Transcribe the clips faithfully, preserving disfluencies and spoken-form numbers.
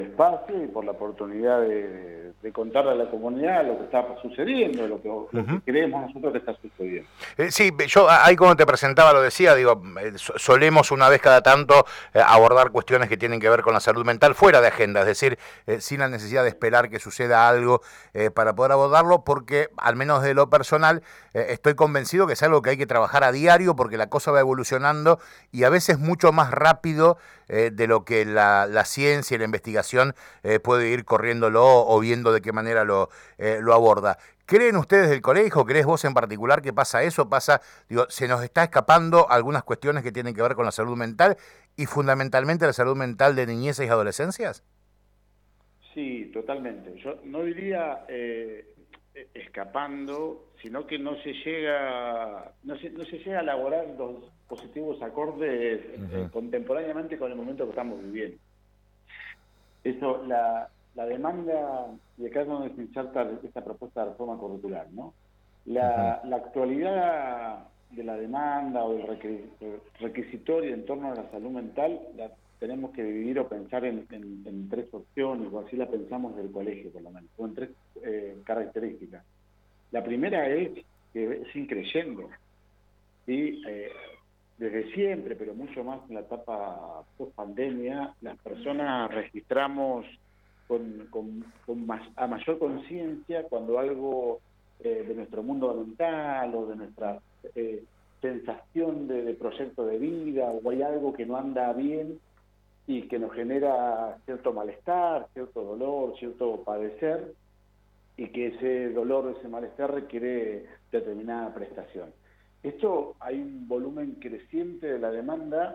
espacio y por la oportunidad de, de contarle a la comunidad lo que está sucediendo, lo que, lo que Uh-huh. creemos nosotros que está sucediendo. Eh, sí, yo ahí como te presentaba lo decía, digo, eh, solemos una vez cada tanto eh, abordar cuestiones que tienen que ver con la salud mental fuera de agenda, es decir, eh, sin la necesidad de esperar que suceda algo eh, para poder abordarlo, porque al menos de lo personal eh, estoy convencido que es algo que hay que trabajar a diario porque la cosa va evolucionando y a veces mucho más rápido eh, de lo que la, la ciencia y la investigación eh, puede ir corriéndolo o viendo de qué manera lo, eh, lo aborda. ¿Creen ustedes del colegio, crees vos en particular que pasa eso? Pasa, digo, se nos está escapando algunas cuestiones que tienen que ver con la salud mental y fundamentalmente la salud mental de niñeces y adolescencias. Sí, totalmente. Yo no diría eh, escapando, sino que no se llega, no se, no se llega a elaborar los positivos acordes eh, Uh-huh. contemporáneamente con el momento que estamos viviendo. Eso, la, la demanda, y acá es donde se inserta esta propuesta de reforma curricular, ¿no? Uh-huh. La, la actualidad de la demanda o del requisitorio en torno a la salud mental la tenemos que dividir o pensar en, en, en tres opciones, o así la pensamos del colegio por lo menos, o en tres eh, características. La primera es que es increyendo, ¿sí? Eh, desde siempre, pero mucho más en la etapa post-pandemia, las personas registramos con, con, con más, a mayor conciencia cuando algo eh, de nuestro mundo mental o de nuestra eh, sensación de, de proyecto de vida, o hay algo que no anda bien y que nos genera cierto malestar, cierto dolor, cierto padecer, y que ese dolor, ese malestar requiere determinada prestación. Esto, hay un volumen creciente de la demanda,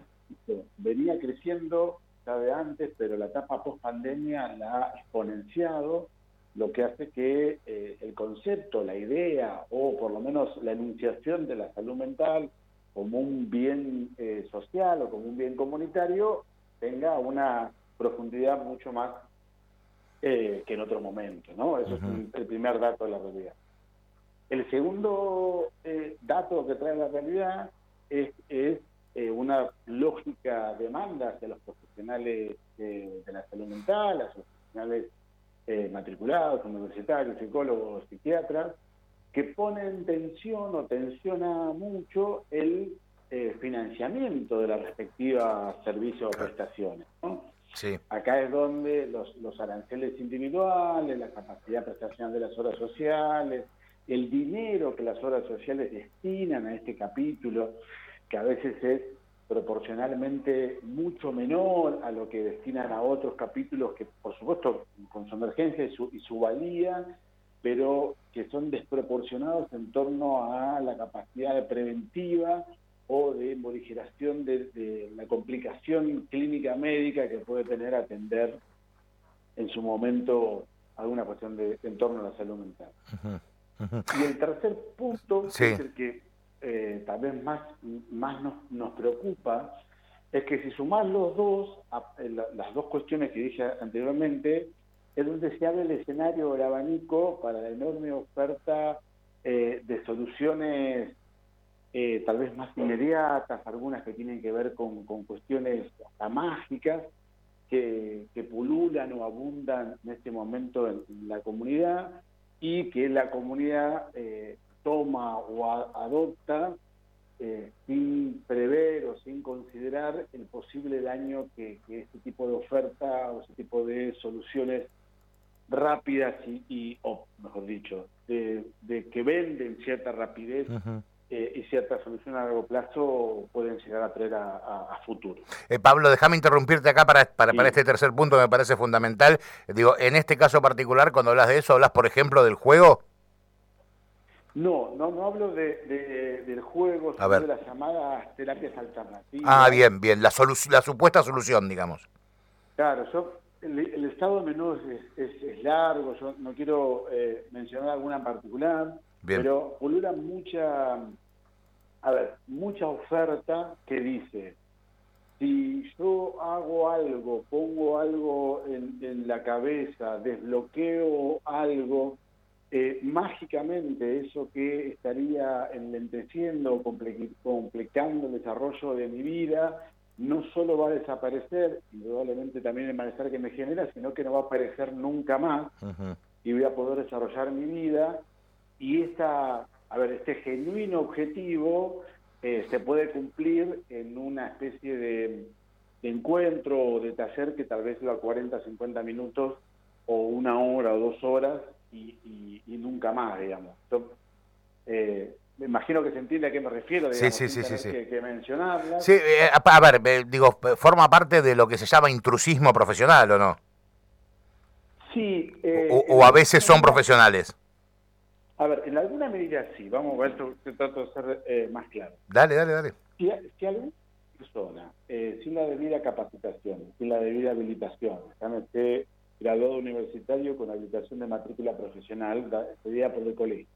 venía creciendo ya de antes, pero la etapa post-pandemia la ha exponenciado, lo que hace que eh, el concepto, la idea, o por lo menos la enunciación de la salud mental como un bien eh, social o como un bien comunitario, tenga una profundidad mucho más eh, que en otro momento, ¿no? Eso es Uh-huh. un, el primer dato de la realidad. El segundo eh, dato que trae la realidad es, es eh, una lógica demanda hacia los profesionales eh, de la salud mental, hacia los profesionales eh, matriculados, universitarios, psicólogos, psiquiatras, que ponen tensión o tensiona mucho el eh, financiamiento de las respectivas servicios o prestaciones, ¿no? Sí. Acá es donde los, los aranceles individuales, la capacidad prestacional de las obras sociales, el dinero que las obras sociales destinan a este capítulo, que a veces es proporcionalmente mucho menor a lo que destinan a otros capítulos que, por supuesto, con su emergencia y su, y su valía, pero que son desproporcionados en torno a la capacidad preventiva o de morigeración de, de la complicación clínica médica que puede tener atender en su momento alguna cuestión de, en torno a la salud mental. Uh-huh. Uh-huh. Y el tercer punto, Sí. que es el que eh, tal vez más, más nos, nos preocupa, es que si sumás los dos, a, la, las dos cuestiones que dije anteriormente, es donde se abre el escenario, el abanico para la enorme oferta eh, de soluciones eh, tal vez más inmediatas, algunas que tienen que ver con, con cuestiones hasta mágicas, que, que pululan o abundan en este momento en, en la comunidad, y que la comunidad eh, toma o a, adopta eh, sin prever o sin considerar el posible daño que, que este tipo de oferta o este tipo de soluciones rápidas y, y o mejor dicho, de, de que venden cierta rapidez Uh-huh. eh, y cierta solución a largo plazo pueden llegar a traer a, a, a futuro. Eh, Pablo, déjame interrumpirte acá para, para, para Sí. este tercer punto que me parece fundamental. Digo, en este caso particular, cuando hablas de eso, hablas, por ejemplo, del juego. No, no, no hablo de, de, del juego, A sino ver. de las llamadas terapias Ah, alternativas. bien, bien, la, solu- la supuesta solución, digamos. Claro, yo, el, el estado de menú es, es, es largo, yo no quiero eh, mencionar alguna en particular, Bien. pero pulula mucha, a ver, mucha oferta que dice, si yo hago algo, pongo algo en, en la cabeza, desbloqueo algo, eh, mágicamente eso que estaría enlenteciendo o complicando el desarrollo de mi vida, no solo va a desaparecer, indudablemente también el malestar que me genera, sino que no va a aparecer nunca más, uh-huh. y voy a poder desarrollar mi vida, y esta, a ver, este genuino objetivo eh, se puede cumplir en una especie de, de encuentro o de taller que tal vez dura cuarenta, cincuenta minutos, o una hora o dos horas, y, y, y nunca más, digamos. Entonces, eh, me imagino que se entiende a qué me refiero, digamos, sí, sí, sin sí, tener sí, sí. Que, que mencionarla. Sí, eh, a, a ver, eh, digo, forma parte de lo que se llama intrusismo profesional, ¿o no? Sí. Eh, o, o a veces son medida, profesionales. A ver, en alguna medida sí, vamos a ver, esto trato de ser eh, más claro. Dale, dale, dale. Si, si alguna persona, eh, sin la debida capacitación, sin la debida habilitación, llámese graduado universitario con habilitación de matrícula profesional, pedida por el colegio,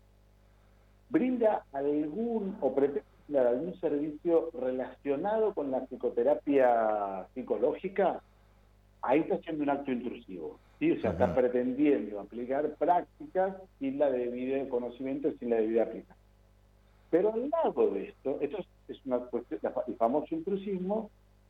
brinda algún o pretende brindar algún servicio relacionado con la psicoterapia psicológica, ahí está haciendo un acto intrusivo, ¿sí? O sea, uh-huh. está pretendiendo aplicar prácticas sin la debida conocimiento y sin la debida aplicación. Pero al lado de esto, esto es una cuestión, el famoso intrusismo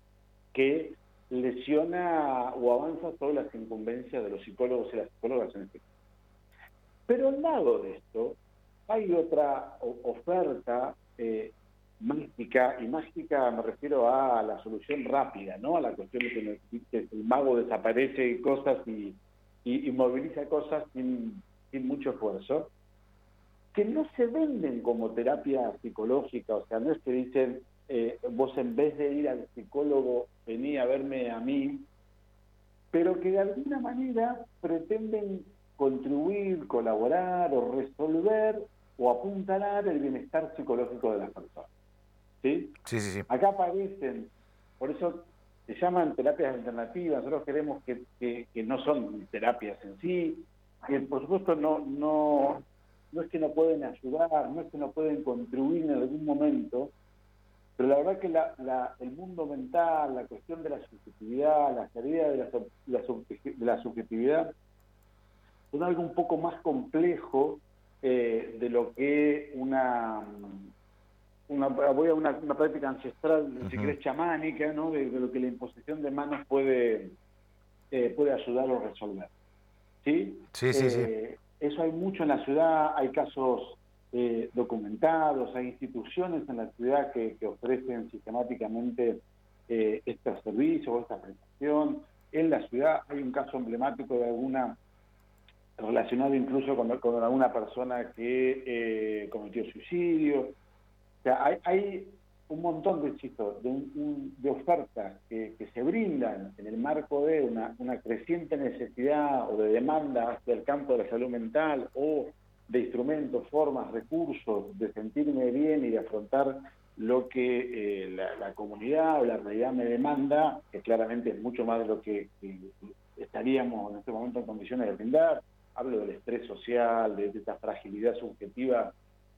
que lesiona o avanza sobre las incumbencias de los psicólogos y las psicólogas en este caso. Pero al lado de esto, hay otra oferta eh, mágica, y mágica me refiero a la solución rápida, ¿no? A la cuestión de que el mago desaparece cosas y, y, y moviliza cosas sin, sin mucho esfuerzo, que no se venden como terapia psicológica, o sea, no es que dicen, eh, vos en vez de ir al psicólogo, vení a verme a mí, pero que de alguna manera pretenden contribuir, colaborar o resolver o apuntalar el bienestar psicológico de las personas. ¿Sí? Sí, sí, sí. Acá aparecen, por eso se llaman terapias alternativas, nosotros queremos que, que, que no son terapias en sí, que por supuesto no, no, no es que no pueden ayudar, no es que no pueden contribuir en algún momento, pero la verdad que la, la, el mundo mental, la cuestión de la subjetividad, la salida de la, la, de la subjetividad, son algo un poco más complejo eh, de lo que una, una voy a una, una práctica ancestral, uh-huh. si querés chamánica, ¿no? De, de lo que la imposición de manos puede, eh, puede ayudar o resolver. ¿Sí? Sí, sí, eh, sí. Eso hay mucho en la ciudad, hay casos eh, documentados, hay instituciones en la ciudad que, que ofrecen sistemáticamente eh, estos servicios o esta prestación. En la ciudad hay un caso emblemático de alguna, relacionado incluso con, con alguna persona que eh, cometió suicidio. O sea, hay, hay un montón de, insisto, de, un, un, de ofertas que, que se brindan en el marco de una, una creciente necesidad o de demanda hacia el campo de la salud mental o de instrumentos, formas, recursos de sentirme bien y de afrontar lo que eh, la, la comunidad o la realidad me demanda, que claramente es mucho más de lo que, que estaríamos en este momento en condiciones de brindar. Hablo del estrés social, de, de esta fragilidad subjetiva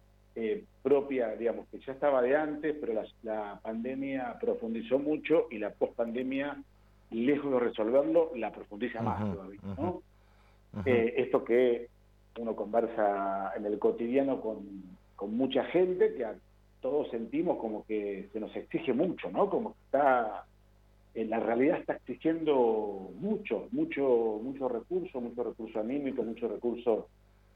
eh, propia, digamos, que ya estaba de antes, pero la, la pandemia profundizó mucho y la pospandemia, lejos de resolverlo, la profundiza uh-huh, más todavía, ¿no? Uh-huh. Eh, esto que uno conversa en el cotidiano con, con mucha gente, que a todos sentimos como que se nos exige mucho, ¿no? Como que está... en la realidad está exigiendo mucho, mucho, mucho recurso, mucho recurso anímico, mucho recurso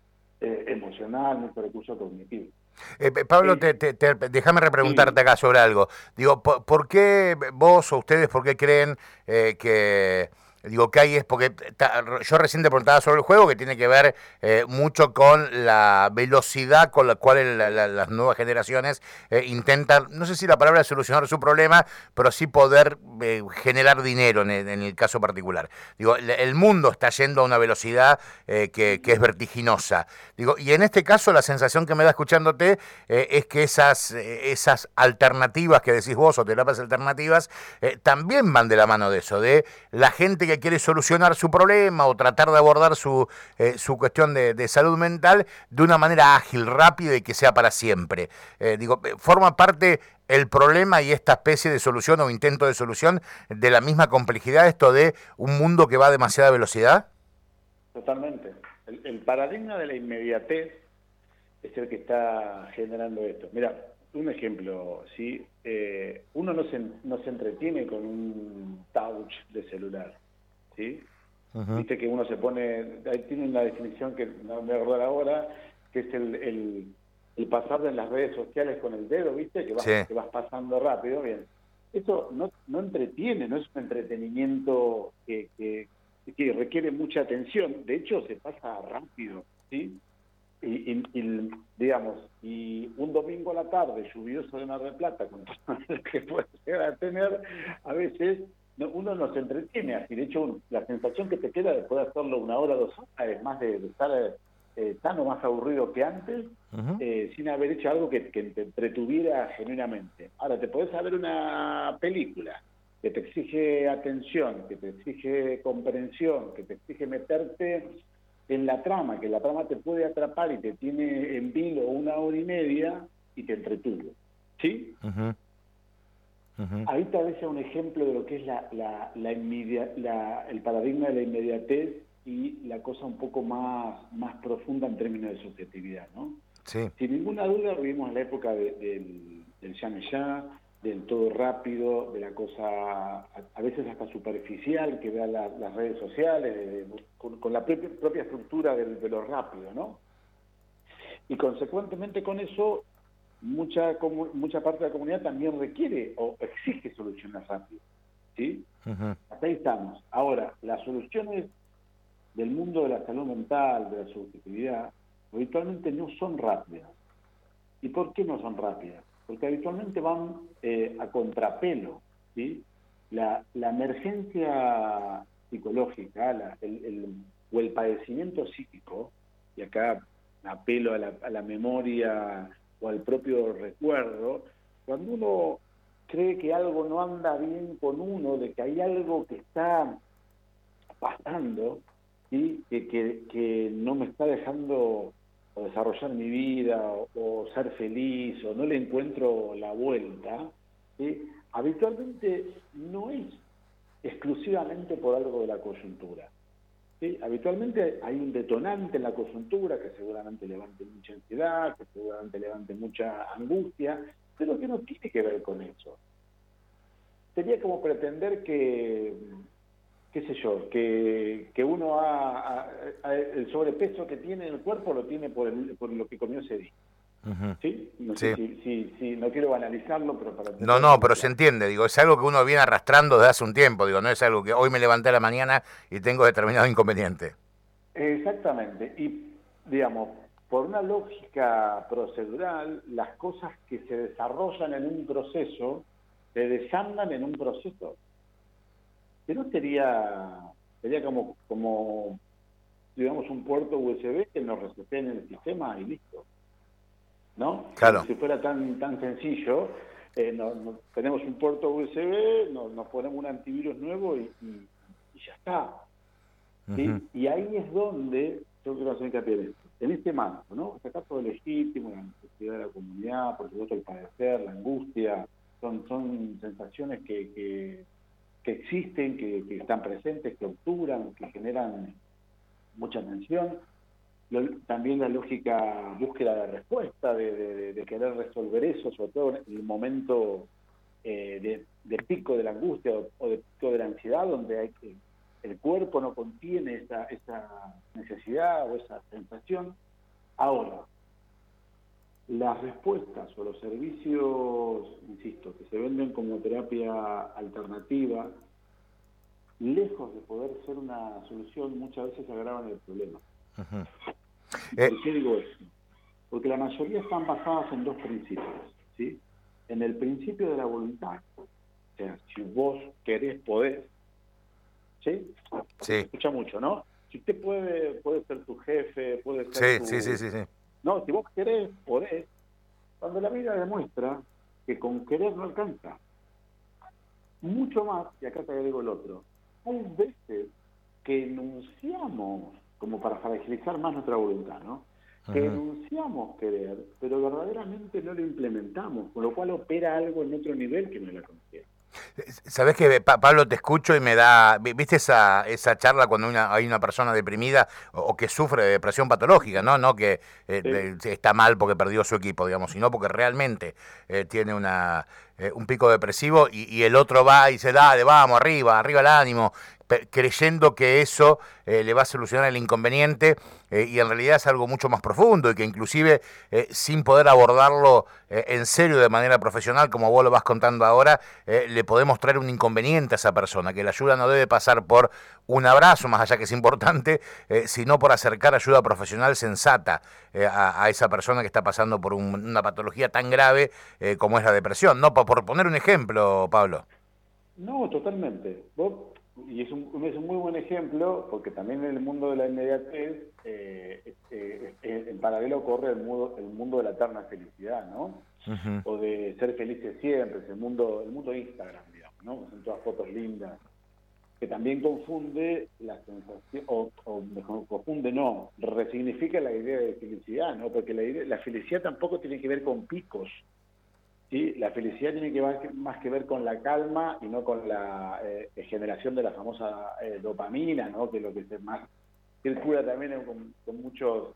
eh, emocional, mucho recurso cognitivo. Eh, Pablo, eh, te, te, te, déjame repreguntarte sí. acá sobre algo. Digo, ¿por, ¿por qué vos o ustedes, por qué creen eh, que... Digo, que hay es porque ta, yo recién te preguntaba sobre el juego, que tiene que ver eh, mucho con la velocidad con la cual la, la, las nuevas generaciones eh, intentan, no sé si la palabra es solucionar su problema, pero sí poder eh, generar dinero en el, en el caso particular. Digo, el, el mundo está yendo a una velocidad eh, que, que es vertiginosa. Digo, y en este caso la sensación que me da escuchándote eh, es que esas, eh, esas alternativas que decís vos, o terapias alternativas, eh, también van de la mano de eso, de la gente que quiere solucionar su problema o tratar de abordar su, eh, su cuestión de, de salud mental de una manera ágil, rápida y que sea para siempre. Eh, digo, forma parte el problema y esta especie de solución o intento de solución de la misma complejidad, esto de un mundo que va a demasiada velocidad. Totalmente. El, el paradigma de la inmediatez es el que está generando esto. Mira, un ejemplo, ¿sí? Eh, uno no se, no se entretiene con un touch de celular, ¿sí? Uh-huh. Viste que uno se pone, ahí tiene una definición que no me acuerdo ahora, que es el, el, el pasar en las redes sociales con el dedo, ¿viste? Que vas, sí. que vas pasando rápido, bien. Eso no, no entretiene, no es un entretenimiento que, que, que requiere mucha atención, de hecho se pasa rápido, ¿sí? Y, y, y, digamos, y un domingo a la tarde lluvioso de Mar del Plata, con todo lo que puede llegar a tener, a veces no, uno no se entretiene así. De hecho, la sensación que te queda después de hacerlo una hora, dos horas, es más de, de estar eh, tan o más aburrido que antes, uh-huh. eh, sin haber hecho algo que, que te entretuviera genuinamente. Ahora, te podés ver una película que te exige atención, que te exige comprensión, que te exige meterte en la trama, que la trama te puede atrapar y te tiene en vilo una hora y media y te entretuvo, ¿sí? Uh-huh. Uh-huh. Ahí tal vez sea un ejemplo de lo que es la, la, la inmedia, la, el paradigma de la inmediatez y la cosa un poco más, más profunda en términos de subjetividad, ¿no? Sí. Sin ninguna duda vivimos la época de, de, del ya me ya, del todo rápido, de la cosa a, a veces hasta superficial que vea la, las redes sociales, de, de, con, con la propia, propia estructura de, de lo rápido, ¿no? Y consecuentemente con eso, mucha mucha parte de la comunidad también requiere o exige soluciones rápidas, ¿sí? Uh-huh. Hasta ahí estamos. Ahora, las soluciones del mundo de la salud mental, de la subjetividad, habitualmente no son rápidas. ¿Y por qué no son rápidas? Porque habitualmente van eh, a contrapelo, ¿sí? La, la emergencia psicológica la, el, el, o el padecimiento psíquico, y acá apelo a la, a la memoria o al propio recuerdo, cuando uno cree que algo no anda bien con uno, de que hay algo que está pasando, ¿sí? que, que, que no me está dejando o desarrollar mi vida, o, o ser feliz, o no le encuentro la vuelta, ¿sí? Habitualmente no es exclusivamente por algo de la coyuntura, ¿sí? Habitualmente hay un detonante en la coyuntura que seguramente levante mucha ansiedad, que seguramente levante mucha angustia, pero que no tiene que ver con eso. Sería como pretender que, qué sé yo, que, que uno ha, ha, ha, el sobrepeso que tiene en el cuerpo lo tiene por, el, por lo que comió ese día. Uh-huh. ¿Sí? No sé sí. Si, si, si, no quiero banalizarlo, pero para... No, no, pero se entiende, digo, es algo que uno viene arrastrando desde hace un tiempo, digo, no es algo que hoy me levanté a la mañana y tengo determinado inconveniente. Exactamente, y digamos, por una lógica procedural, las cosas que se desarrollan en un proceso se desandan en un proceso. Que no sería, sería como, como, digamos, un puerto U S B que nos resetea en el sistema y listo, ¿no? Claro. Si fuera tan tan sencillo, eh, no, no, tenemos un puerto U S B, no, nos ponemos un antivirus nuevo y, y, y ya está. ¿Sí? Uh-huh. Y ahí es donde yo quiero hacer hincapié en esto, en este marco, ¿no? Acá todo legítimo, la necesidad de la comunidad, por supuesto el padecer, la angustia, son, son sensaciones que... que que existen, que, que están presentes, que obturan, que generan mucha tensión. Lo, también la lógica búsqueda de respuesta, de, de, de querer resolver eso, sobre todo en el momento eh, de, de pico de la angustia o, o de pico de la ansiedad, donde hay que, el cuerpo no contiene esa, esa necesidad o esa sensación. Ahora, las respuestas o los servicios, insisto, que se venden como terapia alternativa, lejos de poder ser una solución, muchas veces agravan el problema. Uh-huh. ¿Por eh. qué digo eso? Porque la mayoría están basadas en dos principios, ¿sí? En el principio de la voluntad, o sea, si vos querés, podés, ¿sí? Sí. Se escucha mucho, ¿no? Si usted puede, puede ser tu jefe, puede ser sí, tu... Sí, sí, sí, sí. No, si vos querés, podés. Cuando la vida demuestra que con querer no alcanza. Mucho más, y acá te digo el otro, hay veces que enunciamos, como para fragilizar más nuestra voluntad, ¿no? Que uh-huh. enunciamos querer, pero verdaderamente no lo implementamos, con lo cual opera algo en otro nivel que no es la conciencia. Sabés que, Pa- Pablo, te escucho y me da, vi- viste esa esa charla cuando una, hay una persona deprimida o, o que sufre de depresión patológica, ¿no? No que eh, Sí, de- está mal porque perdió su equipo, digamos, sino porque realmente eh, tiene una eh, un pico depresivo y, y el otro va y dice, dale, vamos, arriba, arriba el ánimo, pe- creyendo que eso eh, le va a solucionar el inconveniente eh, y en realidad es algo mucho más profundo y que inclusive eh, sin poder abordarlo eh, en serio de manera profesional, como vos lo vas contando ahora, eh, le podemos traer un inconveniente a esa persona, que la ayuda no debe pasar por un abrazo, más allá que es importante, eh, sino por acercar ayuda profesional sensata eh, a, a, esa persona que está pasando por un, una patología tan grave eh, como es la depresión, ¿no? Por, por poner un ejemplo, Pablo. no, totalmente. Vos, y es un, es un muy buen ejemplo, porque también en el mundo de la inmediatez, eh, eh, eh, en paralelo corre el mundo, el mundo de la eterna felicidad, ¿no? Uh-huh. O de ser felices siempre, es el mundo, el mundo de Instagram, digamos, ¿no? Son todas fotos lindas, que también confunde la sensación, o, o mejor, confunde no, resignifica la idea de felicidad, ¿no? Porque la, idea, la felicidad tampoco tiene que ver con picos, ¿sí? La felicidad tiene que ver, más que ver con la calma y no con la eh, generación de la famosa eh, dopamina, ¿no? Que es lo que se más circula también con, con muchos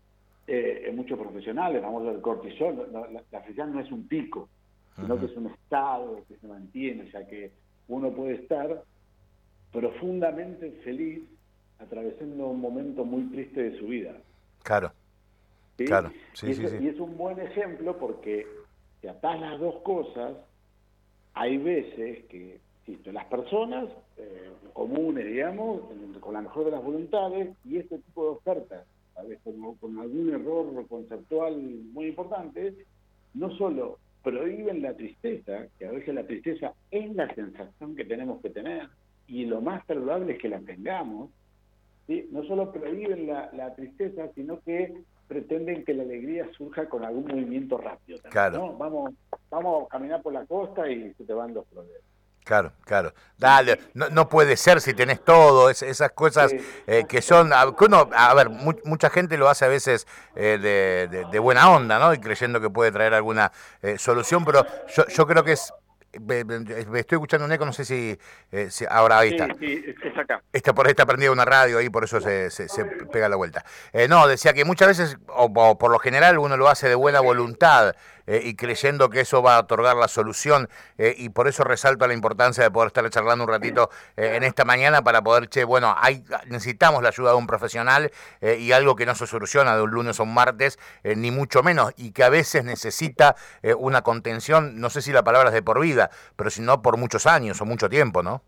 eh, muchos profesionales, famoso el cortisol. No, la, la felicidad no es un pico, sino uh-huh. que es un estado que se mantiene, o sea que uno puede estar profundamente feliz atravesando un momento muy triste de su vida. Claro, ¿Sí? claro, sí, y, sí, eso, sí. y es un buen ejemplo porque si atás las dos cosas, hay veces que, insisto, las personas eh, comunes, digamos, con la mejor de las voluntades, y este tipo de ofertas, a veces con, con algún error conceptual muy importante, no solo prohíben la tristeza, que a veces la tristeza es la sensación que tenemos que tener, y lo más saludable es que la tengamos, ¿sí? No solo prohíben la, la tristeza, sino que pretenden que la alegría surja con algún movimiento rápido también, Claro. ¿no? Vamos, vamos a caminar por la costa y se te van los problemas. Claro, claro. Dale, no, no puede ser si tenés todo, es, esas cosas eh, que son, a, que uno, a ver, mu mucha gente lo hace a veces eh, de, de, de buena onda, ¿no? Y creyendo que puede traer alguna eh, solución, pero yo, yo creo que es, me, me estoy escuchando un eco, no sé si, eh, si ahora ahí Sí, está. sí, es acá. Está por ahí está prendida una radio ahí, por eso se, se, se pega la vuelta. Eh, no, decía que muchas veces, o, o por lo general, uno lo hace de buena voluntad eh, y creyendo que eso va a otorgar la solución, eh, y por eso resalto la importancia de poder estar charlando un ratito eh, en esta mañana para poder, che, bueno, hay, necesitamos la ayuda de un profesional eh, y algo que no se soluciona de un lunes a un martes, eh, ni mucho menos, y que a veces necesita eh, una contención, no sé si la palabra es de por vida, pero si no por muchos años o mucho tiempo, ¿no?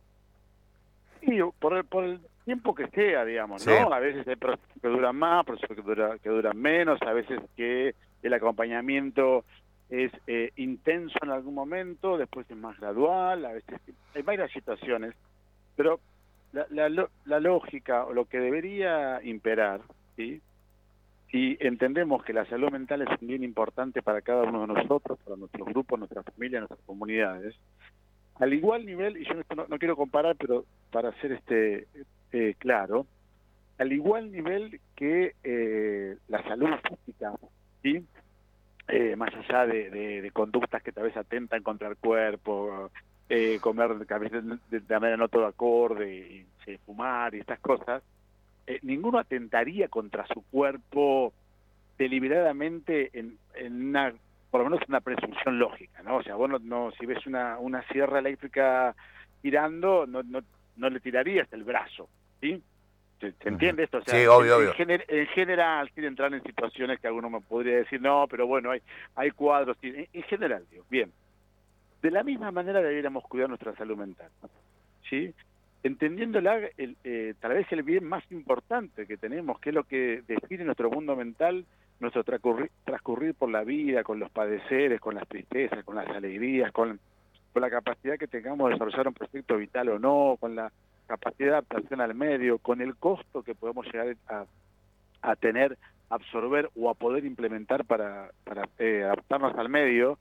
Sí, por el, por el tiempo que sea, digamos, ¿no? Sí. A veces hay procesos que duran más, procesos que, dura, que duran menos, a veces que el acompañamiento es eh, intenso en algún momento, después es más gradual, a veces hay varias situaciones, pero la, la, la lógica o lo que debería imperar, ¿sí? Si entendemos que la salud mental es un bien importante para cada uno de nosotros, para nuestros grupos, nuestras familias, nuestras comunidades, al igual nivel, y yo no, no quiero comparar, pero para ser este eh, claro, al igual nivel que eh, la salud física, ¿sí? Eh, más allá de, de, de conductas que tal vez atentan contra el cuerpo, eh, comer a veces de, de manera no todo acorde, y, y fumar y estas cosas, eh, ninguno atentaría contra su cuerpo deliberadamente en, en una, por lo menos una presunción lógica, ¿no? O sea, vos no, no si ves una, una sierra eléctrica tirando, no, no, no le tirarías el brazo, ¿sí? ¿Se, se entiende esto? O sea, sí, obvio, en, obvio. En, gener, en general, sin entrar en situaciones que alguno me podría decir, no, pero bueno, hay, hay cuadros, en, en general, digo, bien. De la misma manera deberíamos cuidar nuestra salud mental, ¿sí? Entendiéndola, el, eh, tal vez el bien más importante que tenemos, que es lo que define nuestro mundo mental, nuestro transcurrir, transcurrir por la vida, con los padeceres, con las tristezas, con las alegrías, con, con la capacidad que tengamos de desarrollar un proyecto vital o no, con la capacidad de adaptación al medio, con el costo que podemos llegar a, a tener, absorber o a poder implementar para, para eh, adaptarnos al medio.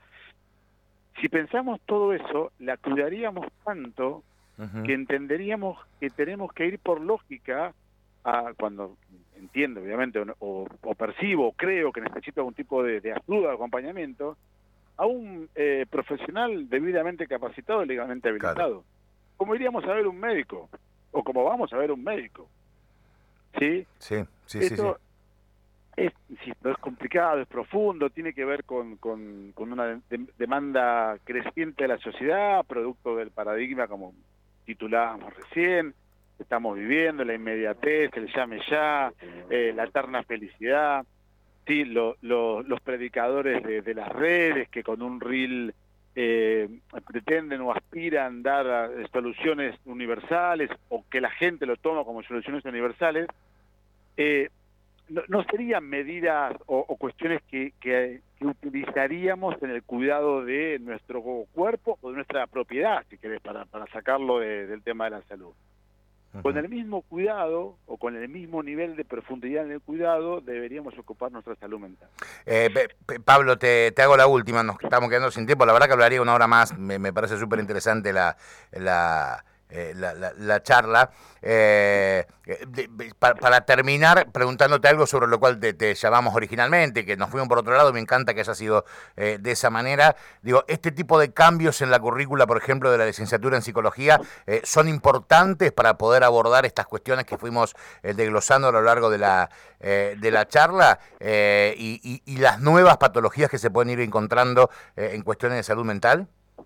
Si pensamos todo eso, la cuidaríamos tanto uh-huh. que entenderíamos que tenemos que ir por lógica a cuando entiendo, obviamente, o, o percibo, o creo que necesito algún tipo de, de ayuda, de acompañamiento, a un eh, profesional debidamente capacitado y legalmente habilitado. Claro. Como iríamos a ver un médico, o como vamos a ver un médico. ¿Sí? Sí, sí, Esto sí. sí. Es, insisto, es complicado, es profundo, tiene que ver con, con, con una de, demanda creciente de la sociedad, producto del paradigma, como titulábamos recién, estamos viviendo, la inmediatez, el llame ya, eh, la eterna felicidad, sí, lo, lo, los predicadores de, de las redes que con un reel eh, pretenden o aspiran dar a, soluciones universales, o que la gente lo toma como soluciones universales. eh, No, no serían medidas o, o cuestiones que, que, que utilizaríamos en el cuidado de nuestro cuerpo o de nuestra propiedad, si querés, para, para sacarlo de, del tema de la salud. Uh-huh. Con el mismo cuidado o con el mismo nivel de profundidad en el cuidado deberíamos ocupar nuestra salud mental. Eh, Pablo, te, te hago la última, nos estamos quedando sin tiempo, la verdad que hablaría una hora más, me, me parece súper interesante la... la... Eh, la, la, la charla. Eh, de, de, para, para terminar, preguntándote algo sobre lo cual te, te llamamos originalmente, que nos fuimos por otro lado, me encanta que haya sido eh, de esa manera. Digo, este tipo de cambios en la currícula, por ejemplo, de la licenciatura en psicología, eh, son importantes para poder abordar estas cuestiones que fuimos eh, desglosando a lo largo de la, eh, de la charla eh, y, y, y las nuevas patologías que se pueden ir encontrando eh, en cuestiones de salud mental.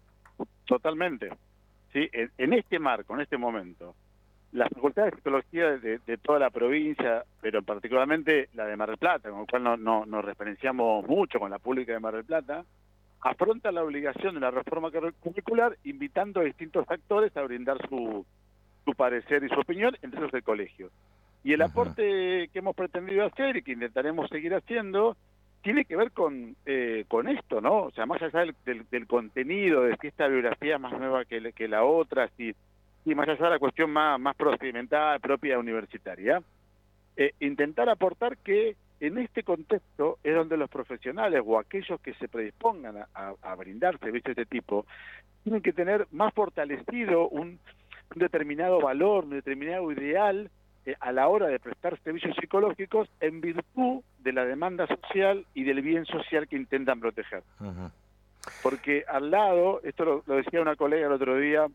Totalmente. Sí, en, en este marco, en este momento, las facultades de psicología de, de toda la provincia, pero particularmente la de Mar del Plata, con lo cual no, no, nos referenciamos mucho con la pública de Mar del Plata, afronta la obligación de la reforma curricular invitando a distintos actores a brindar su, su parecer y su opinión, entre ellos el colegio. Y el uh-huh. aporte que hemos pretendido hacer y que intentaremos seguir haciendo tiene que ver con eh, con esto, ¿no? O sea, más allá del, del, del contenido, de si esta biografía es más nueva que, que la otra, si, y más allá de la cuestión más, más procedimental, propia universitaria, eh, intentar aportar que en este contexto es donde los profesionales o aquellos que se predispongan a, a, a brindar servicios de este tipo tienen que tener más fortalecido un, un determinado valor, un determinado ideal Eh, a la hora de prestar servicios psicológicos en virtud de la demanda social y del bien social que intentan proteger. Uh-huh. Porque al lado, esto lo, lo decía una colega el otro día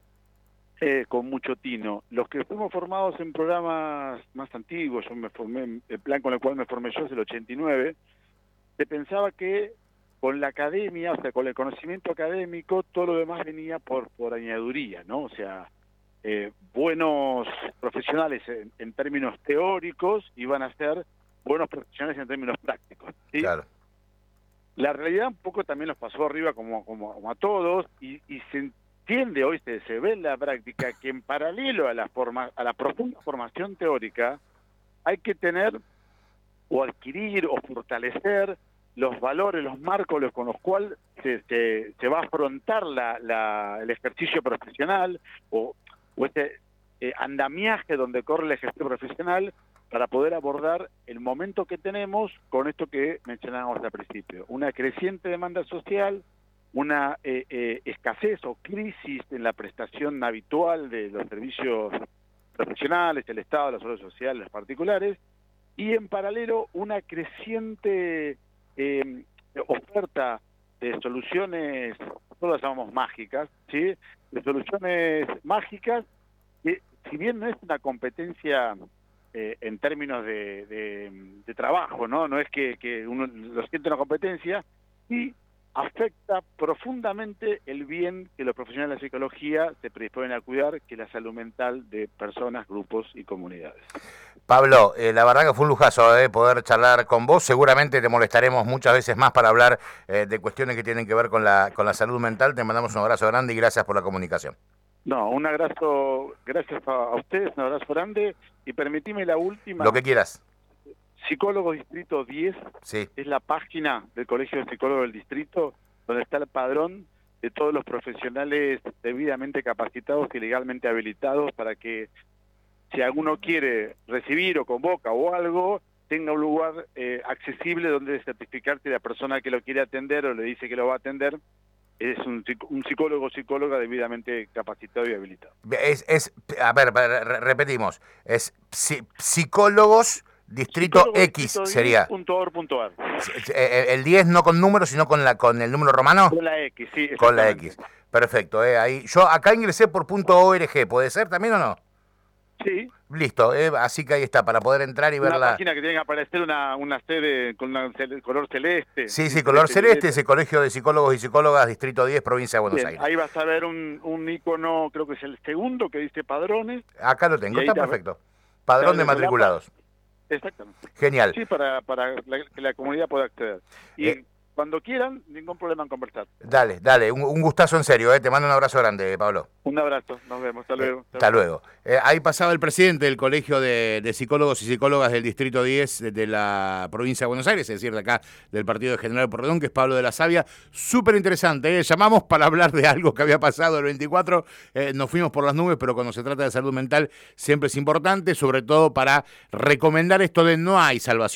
eh, con mucho tino, los que fuimos formados en programas más antiguos, yo me formé, el plan con el cual me formé yo es el ochenta y nueve, se pensaba que con la academia, o sea, con el conocimiento académico, todo lo demás venía por, por añadiduría, ¿no? O sea, Eh, buenos profesionales en, en términos teóricos iban a ser buenos profesionales en términos prácticos, ¿sí? Claro. La realidad un poco también nos pasó arriba como, como, como a todos y, y se entiende hoy, se, se ve en la práctica que en paralelo a la, forma, a la profunda formación teórica hay que tener o adquirir o fortalecer los valores, los marcos con los cuales se, se, se va a afrontar la, la, el ejercicio profesional o o este eh, andamiaje donde corre el ejercicio profesional para poder abordar el momento que tenemos con esto que mencionábamos al principio. Una creciente demanda social, una eh, eh, escasez o crisis en la prestación habitual de los servicios profesionales, el Estado, la seguridad social, los particulares, y en paralelo una creciente eh, oferta de soluciones, nosotros las llamamos mágicas, ¿sí? De soluciones mágicas, que si bien no es una competencia eh, en términos de, de, de trabajo, ¿no? No es que, que uno lo siente una competencia, sí afecta profundamente el bien que los profesionales de la psicología se predisponen a cuidar, que es la salud mental de personas, grupos y comunidades. Pablo, eh, la verdad que fue un lujazo eh, poder charlar con vos. Seguramente te molestaremos muchas veces más para hablar eh, de cuestiones que tienen que ver con la con la salud mental. Te mandamos un abrazo grande y gracias por la comunicación. No, un abrazo, gracias a ustedes, un abrazo grande. Y permitime la última. Lo que quieras. Psicólogos Distrito diez, sí. Es la página del Colegio de Psicólogos del Distrito, donde está el padrón de todos los profesionales debidamente capacitados y legalmente habilitados para que si alguno quiere recibir o convoca o algo, tenga un lugar eh, accesible donde certificar que la persona que lo quiere atender o le dice que lo va a atender es un, un psicólogo o psicóloga debidamente capacitado y habilitado. Es, es a ver, repetimos, es psicólogos Distrito X sería. .org.ar. El diez no con número, sino con la con el número romano. Con la X, sí. Con la X. Perfecto. Eh, ahí. Yo acá ingresé por .org, ¿puede ser también o no? Sí. Listo, eh, así que ahí está, para poder entrar y ver una la... página que tiene que aparecer una, una sede con una cel color celeste. Sí, sí, color celeste, ese Colegio de Psicólogos y Psicólogas, Distrito diez, Provincia de Buenos Bien, Aires. Ahí vas a ver un, un icono, creo que es el segundo, que dice padrones. Acá lo tengo, está perfecto. Padrón de matriculados. Exactamente. Genial. Sí, para, para la, que la comunidad pueda acceder. Y eh, cuando quieran, ningún problema en conversar. Dale, dale, un, un gustazo en serio, eh. Te mando un abrazo grande, Pablo. Un abrazo, nos vemos, hasta luego. Eh, hasta luego. Eh, ahí pasaba el presidente del Colegio de, de Psicólogos y Psicólogas del Distrito diez de, de la provincia de Buenos Aires, es decir, de acá del partido de General Porredón, que es Pablo de la Savia. Súper interesante, ¿eh? Llamamos para hablar de algo que había pasado el veinticuatro, eh, nos fuimos por las nubes, pero cuando se trata de salud mental siempre es importante, sobre todo para recomendar esto de no hay salvación.